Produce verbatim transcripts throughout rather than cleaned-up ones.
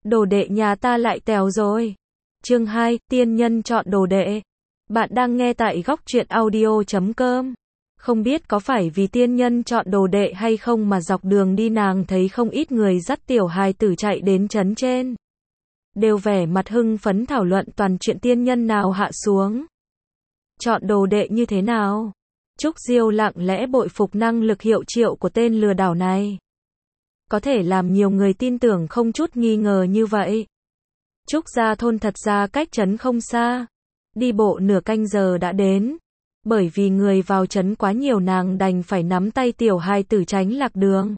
Đồ đệ nhà ta lại tèo rồi. Chương hai, tiên nhân chọn đồ đệ. Bạn đang nghe tại góc truyện audio chấm com. Không biết có phải vì tiên nhân chọn đồ đệ hay không mà dọc đường đi nàng thấy không ít người dắt tiểu hài tử chạy đến trấn trên. Đều vẻ mặt hưng phấn thảo luận toàn chuyện tiên nhân nào hạ xuống. Chọn đồ đệ như thế nào? Trúc Diêu lặng lẽ bội phục năng lực hiệu triệu của tên lừa đảo này. Có thể làm nhiều người tin tưởng không chút nghi ngờ như vậy. Trúc gia thôn thật ra cách trấn không xa. Đi bộ nửa canh giờ đã đến. Bởi vì người vào trấn quá nhiều nàng đành phải nắm tay tiểu hài tử tránh lạc đường.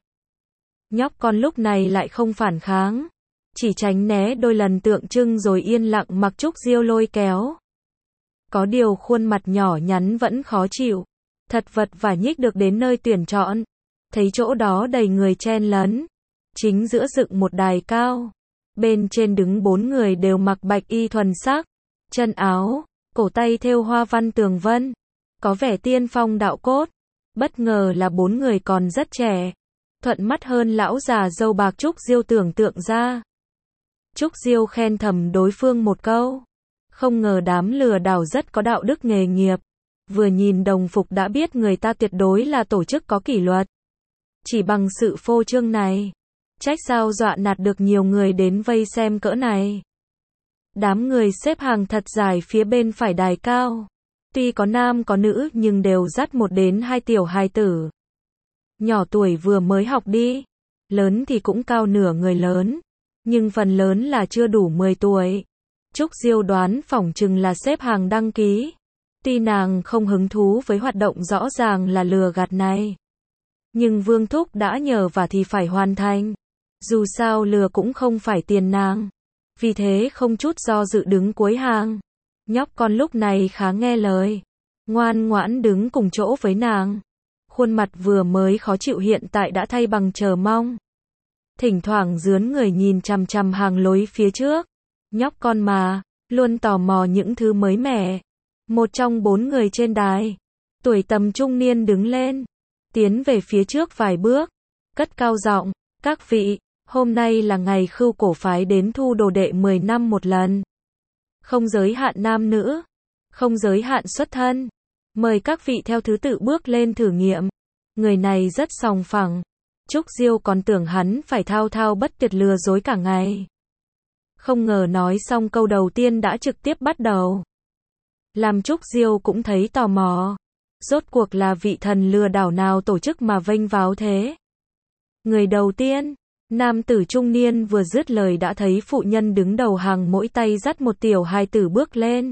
Nhóc con lúc này lại không phản kháng. Chỉ tránh né đôi lần tượng trưng rồi yên lặng mặc Trúc Diêu lôi kéo. Có điều khuôn mặt nhỏ nhắn vẫn khó chịu. Thật vật và nhích được đến nơi tuyển chọn. Thấy chỗ đó đầy người chen lấn. Chính giữa dựng một đài cao. Bên trên đứng bốn người đều mặc bạch y thuần sắc. Chân áo, cổ tay thêu hoa văn tường vân. Có vẻ tiên phong đạo cốt. Bất ngờ là bốn người còn rất trẻ. Thuận mắt hơn lão già râu bạc Trúc Diêu tưởng tượng ra. Trúc Diêu khen thầm đối phương một câu. Không ngờ đám lừa đảo rất có đạo đức nghề nghiệp. Vừa nhìn đồng phục đã biết người ta tuyệt đối là tổ chức có kỷ luật. Chỉ bằng sự phô trương này. Trách sao dọa nạt được nhiều người đến vây xem cỡ này. Đám người xếp hàng thật dài phía bên phải đài cao. Tuy có nam có nữ nhưng đều dắt một đến hai tiểu hài tử. Nhỏ tuổi vừa mới học đi. Lớn thì cũng cao nửa người lớn. Nhưng phần lớn là chưa đủ mười tuổi. Trúc Diêu đoán phỏng chừng là xếp hàng đăng ký. Tuy nàng không hứng thú với hoạt động rõ ràng là lừa gạt này. Nhưng Vương Thúc đã nhờ và thì phải hoàn thành. Dù sao lừa cũng không phải tiền nàng. Vì thế không chút do dự đứng cuối hàng. Nhóc con lúc này khá nghe lời. Ngoan ngoãn đứng cùng chỗ với nàng. Khuôn mặt vừa mới khó chịu hiện tại đã thay bằng chờ mong. Thỉnh thoảng dướn người nhìn chằm chằm hàng lối phía trước. Nhóc con mà, luôn tò mò những thứ mới mẻ. Một trong bốn người trên đài. Tuổi tầm trung niên đứng lên. Tiến về phía trước vài bước. Cất cao giọng, các vị, hôm nay là ngày khưu cổ phái đến thu đồ đệ mười năm một lần. Không giới hạn nam nữ. Không giới hạn xuất thân. Mời các vị theo thứ tự bước lên thử nghiệm. Người này rất sòng phẳng. Trúc Diêu còn tưởng hắn phải thao thao bất tuyệt lừa dối cả ngày. Không ngờ nói xong câu đầu tiên đã trực tiếp bắt đầu. Làm Trúc Diêu cũng thấy tò mò. Rốt cuộc là vị thần lừa đảo nào tổ chức mà vênh váo thế? Người đầu tiên, nam tử trung niên vừa dứt lời đã thấy phụ nhân đứng đầu hàng mỗi tay dắt một tiểu hài tử bước lên.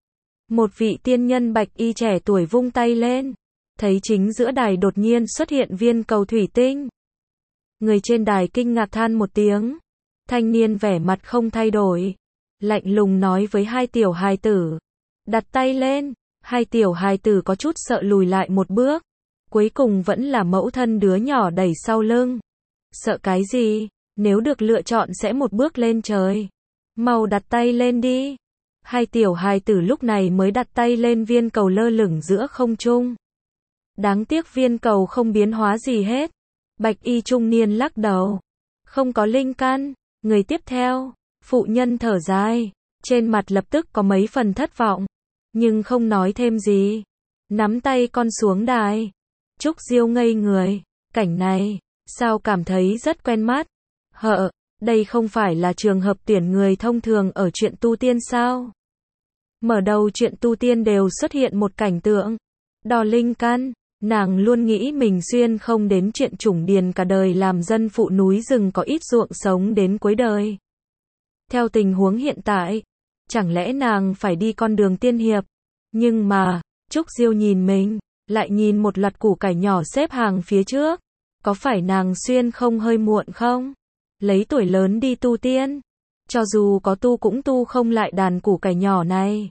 Một vị tiên nhân bạch y trẻ tuổi vung tay lên. Thấy chính giữa đài đột nhiên xuất hiện viên cầu thủy tinh. Người trên đài kinh ngạc than một tiếng. Thanh niên vẻ mặt không thay đổi. Lạnh lùng nói với hai tiểu hài tử. Đặt tay lên. Hai tiểu hài tử có chút sợ lùi lại một bước. Cuối cùng vẫn là mẫu thân đứa nhỏ đẩy sau lưng. Sợ cái gì? Nếu được lựa chọn sẽ một bước lên trời. Mau đặt tay lên đi. Hai tiểu hài tử lúc này mới đặt tay lên viên cầu lơ lửng giữa không trung. Đáng tiếc viên cầu không biến hóa gì hết. Bạch y trung niên lắc đầu. Không có linh căn. Người tiếp theo. Phụ nhân thở dài. Trên mặt lập tức có mấy phần thất vọng. Nhưng không nói thêm gì. Nắm tay con xuống đài. Trúc Diêu ngây người. Cảnh này. Sao cảm thấy rất quen mắt. Hợ. Đây không phải là trường hợp tuyển người thông thường ở chuyện tu tiên sao? Mở đầu chuyện tu tiên đều xuất hiện một cảnh tượng. Đo linh căn. Nàng luôn nghĩ mình xuyên không đến chuyện chủng điền cả đời làm dân phụ núi rừng có ít ruộng sống đến cuối đời. Theo tình huống hiện tại, chẳng lẽ nàng phải đi con đường tiên hiệp? Nhưng mà, Trúc Diêu nhìn mình, lại nhìn một loạt củ cải nhỏ xếp hàng phía trước. Có phải nàng xuyên không hơi muộn không? Lấy tuổi lớn đi tu tiên. Cho dù có tu cũng tu không lại đàn củ cải nhỏ này.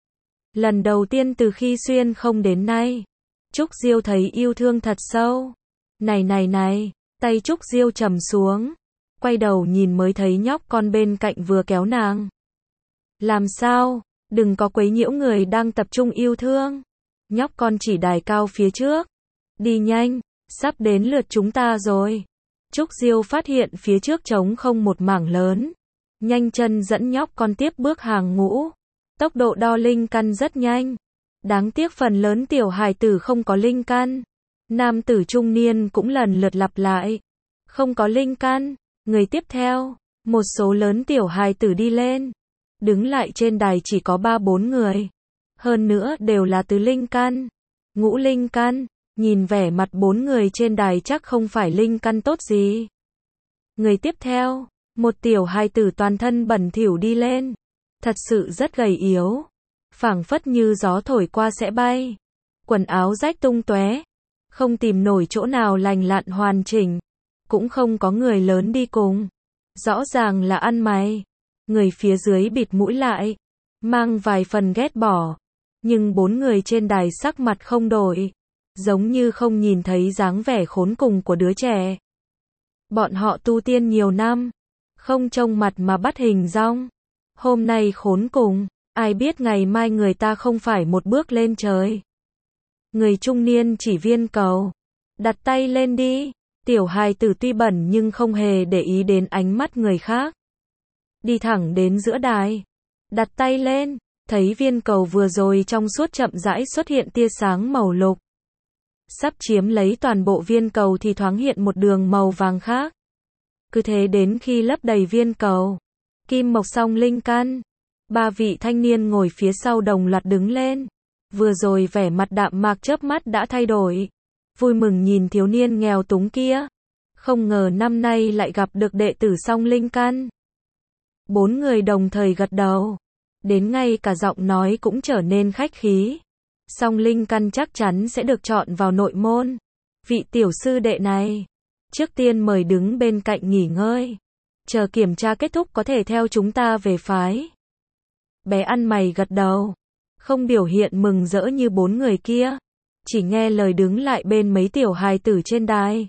Lần đầu tiên từ khi xuyên không đến nay. Trúc Diêu thấy yêu thương thật sâu. Này này này, tay Trúc Diêu trầm xuống. Quay đầu nhìn mới thấy nhóc con bên cạnh vừa kéo nàng. Làm sao? Đừng có quấy nhiễu người đang tập trung yêu thương. Nhóc con chỉ đài cao phía trước. Đi nhanh, sắp đến lượt chúng ta rồi. Trúc Diêu phát hiện phía trước trống không một mảng lớn. nhanh chân dẫn nhóc con tiếp bước hàng ngũ. Tốc độ đo linh căn rất nhanh. Đáng tiếc phần lớn tiểu hài tử không có linh căn. Nam tử trung niên cũng lần lượt lặp lại. Không có linh căn. Người tiếp theo, một số lớn tiểu hài tử đi lên. Đứng lại trên đài chỉ có ba bốn người. Hơn nữa đều là tứ linh căn, ngũ linh căn. Nhìn vẻ mặt bốn người trên đài chắc không phải linh căn tốt gì. Người tiếp theo, một tiểu hài tử toàn thân bẩn thỉu đi lên. Thật sự rất gầy yếu. Phảng phất như gió thổi qua sẽ bay. Quần áo rách tung tóe. Không tìm nổi chỗ nào lành lặn hoàn chỉnh. Cũng không có người lớn đi cùng. Rõ ràng là ăn mày. Người phía dưới bịt mũi lại. Mang vài phần ghét bỏ. Nhưng bốn người trên đài sắc mặt không đổi. Giống như không nhìn thấy dáng vẻ khốn cùng của đứa trẻ. Bọn họ tu tiên nhiều năm. Không trông mặt mà bắt hình dong. Hôm nay khốn cùng. Ai biết ngày mai người ta không phải một bước lên trời. Người trung niên chỉ viên cầu. Đặt tay lên đi. Tiểu hài tử tuy bẩn nhưng không hề để ý đến ánh mắt người khác. Đi thẳng đến giữa đài. Đặt tay lên. Thấy viên cầu vừa rồi trong suốt chậm rãi xuất hiện tia sáng màu lục. Sắp chiếm lấy toàn bộ viên cầu thì thoáng hiện một đường màu vàng khác. Cứ thế đến khi lấp đầy viên cầu. Kim mộc song linh căn. Ba vị thanh niên ngồi phía sau đồng loạt đứng lên. Vừa rồi vẻ mặt đạm mạc chớp mắt đã thay đổi. Vui mừng nhìn thiếu niên nghèo túng kia. Không ngờ năm nay lại gặp được đệ tử song linh căn. Bốn người đồng thời gật đầu. Đến ngay cả giọng nói cũng trở nên khách khí. Song linh căn chắc chắn sẽ được chọn vào nội môn. Vị tiểu sư đệ này, trước tiên mời đứng bên cạnh nghỉ ngơi. Chờ kiểm tra kết thúc có thể theo chúng ta về phái. Bé ăn mày gật đầu. Không biểu hiện mừng rỡ như bốn người kia. Chỉ nghe lời đứng lại bên mấy tiểu hài tử trên đài.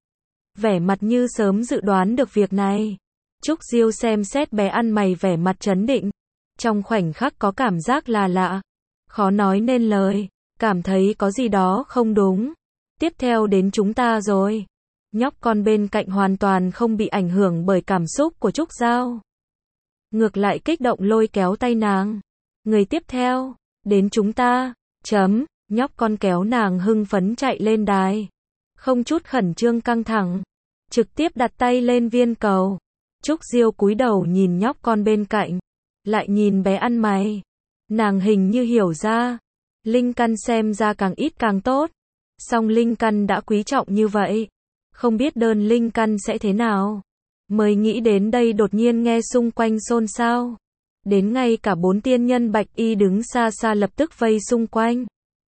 Vẻ mặt như sớm dự đoán được việc này. Trúc Diêu xem xét bé ăn mày vẻ mặt trấn định. Trong khoảnh khắc có cảm giác là lạ. Khó nói nên lời. Cảm thấy có gì đó không đúng. Tiếp theo đến chúng ta rồi. Nhóc con bên cạnh hoàn toàn không bị ảnh hưởng bởi cảm xúc của Trúc Giao. Ngược lại kích động lôi kéo tay nàng. Người tiếp theo. Đến chúng ta. Chấm. Nhóc con kéo nàng hưng phấn chạy lên đài. Không chút khẩn trương căng thẳng. Trực tiếp đặt tay lên viên cầu. Trúc Diêu cúi đầu nhìn nhóc con bên cạnh. Lại nhìn bé ăn mày. Nàng hình như hiểu ra. Linh căn xem ra càng ít càng tốt. Song linh căn đã quý trọng như vậy. Không biết đơn linh căn sẽ thế nào. Mới nghĩ đến đây đột nhiên nghe xung quanh xôn xao. Đến ngay cả bốn tiên nhân bạch y đứng xa xa lập tức vây xung quanh.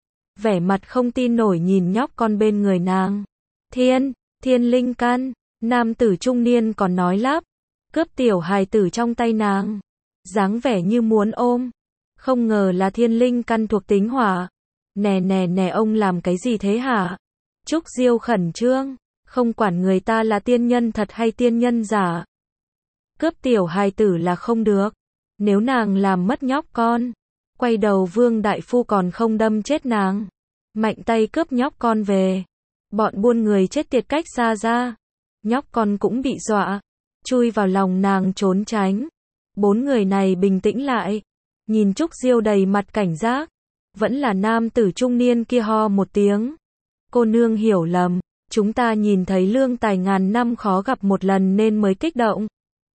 Vẻ mặt không tin nổi nhìn nhóc con bên người nàng. Thiên, thiên linh căn. Nam tử trung niên còn nói lắp. Cướp tiểu hài tử trong tay nàng. Dáng vẻ như muốn ôm. Không ngờ là thiên linh căn thuộc tính hỏa. Nè nè nè ông làm cái gì thế hả? Trúc Diêu khẩn trương. Không quản người ta là tiên nhân thật hay tiên nhân giả. Cướp tiểu hài tử là không được. Nếu nàng làm mất nhóc con. Quay đầu Vương Đại Phu còn không đâm chết nàng. Mạnh tay cướp nhóc con về. Bọn buôn người chết tiệt cách xa ra. Nhóc con cũng bị dọa. Chui vào lòng nàng trốn tránh. Bốn người này bình tĩnh lại. Nhìn Trúc Diêu đầy mặt cảnh giác. Vẫn là nam tử trung niên kia ho một tiếng. Cô nương hiểu lầm. Chúng ta nhìn thấy lương tài ngàn năm khó gặp một lần nên mới kích động.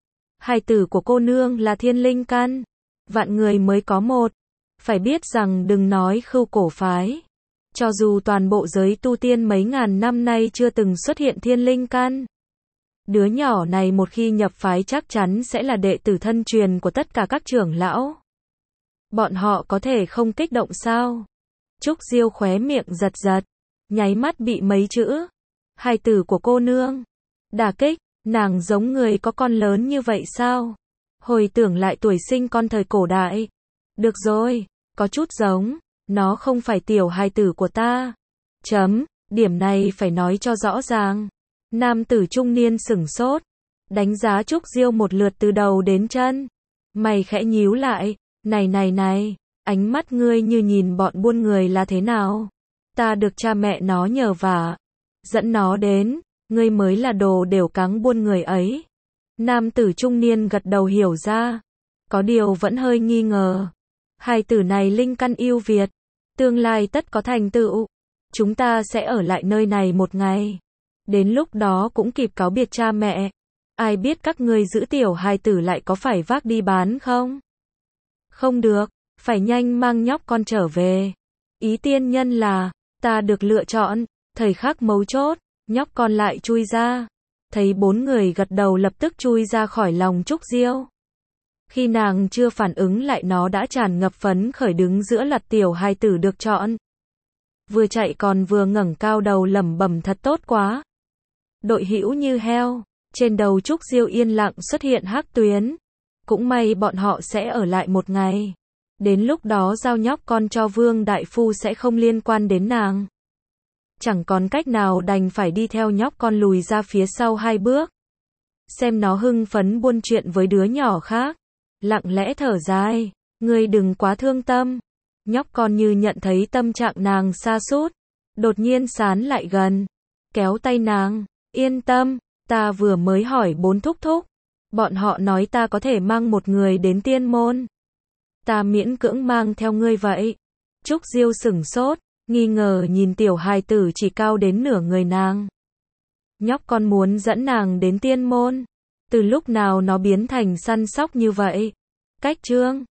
Hài tử của cô nương là thiên linh căn. Vạn người mới có một. Phải biết rằng đừng nói Khưu cổ phái. Cho dù toàn bộ giới tu tiên mấy ngàn năm nay chưa từng xuất hiện thiên linh căn. Đứa nhỏ này một khi nhập phái chắc chắn sẽ là đệ tử thân truyền của tất cả các trưởng lão. Bọn họ có thể không kích động sao? Trúc Diêu khóe miệng giật giật. Nháy mắt bị mấy chữ. Hài tử của cô nương. Đả kích. Nàng giống người có con lớn như vậy sao? Hồi tưởng lại tuổi sinh con thời cổ đại. Được rồi. Có chút giống. Nó không phải tiểu hài tử của ta. Chấm. Điểm này phải nói cho rõ ràng. Nam tử trung niên sửng sốt. Đánh giá Trúc Diêu một lượt từ đầu đến chân. Mày khẽ nhíu lại. Này này này. Ánh mắt ngươi như nhìn bọn buôn người là thế nào? Ta được cha mẹ nó nhờ vả. Dẫn nó đến. Ngươi mới là đồ đều cáng buôn người ấy. Nam tử trung niên gật đầu hiểu ra. Có điều vẫn hơi nghi ngờ. Hài tử này linh căn ưu việt. Tương lai tất có thành tựu. Chúng ta sẽ ở lại nơi này một ngày. Đến lúc đó cũng kịp cáo biệt cha mẹ. Ai biết các ngươi giữ tiểu hài tử lại có phải vác đi bán không? Không được, phải nhanh mang nhóc con trở về. Ý tiên nhân là, ta được lựa chọn, thời khắc mấu chốt, nhóc con lại chui ra. Thấy bốn người gật đầu lập tức chui ra khỏi lòng Trúc Diêu. Khi nàng chưa phản ứng lại nó đã tràn ngập phấn khởi đứng giữa lật tiểu hài tử được chọn. Vừa chạy còn vừa ngẩng cao đầu lẩm bẩm thật tốt quá. Đội hữu như heo, trên đầu Trúc Diêu yên lặng xuất hiện hắc tuyến. Cũng may bọn họ sẽ ở lại một ngày. Đến lúc đó giao nhóc con cho Vương Đại Phu sẽ không liên quan đến nàng. Chẳng còn cách nào đành phải đi theo nhóc con lùi ra phía sau hai bước. Xem nó hưng phấn buôn chuyện với đứa nhỏ khác. Lặng lẽ thở dài, ngươi đừng quá thương tâm. Nhóc con như nhận thấy tâm trạng nàng sa sút, đột nhiên sán lại gần, kéo tay nàng, yên tâm, ta vừa mới hỏi bốn thúc thúc. Bọn họ nói ta có thể mang một người đến tiên môn. Ta miễn cưỡng mang theo ngươi vậy. Trúc Diêu sửng sốt, nghi ngờ nhìn tiểu hài tử chỉ cao đến nửa người nàng. Nhóc con muốn dẫn nàng đến tiên môn. Từ lúc nào nó biến thành săn sóc như vậy? Cách chương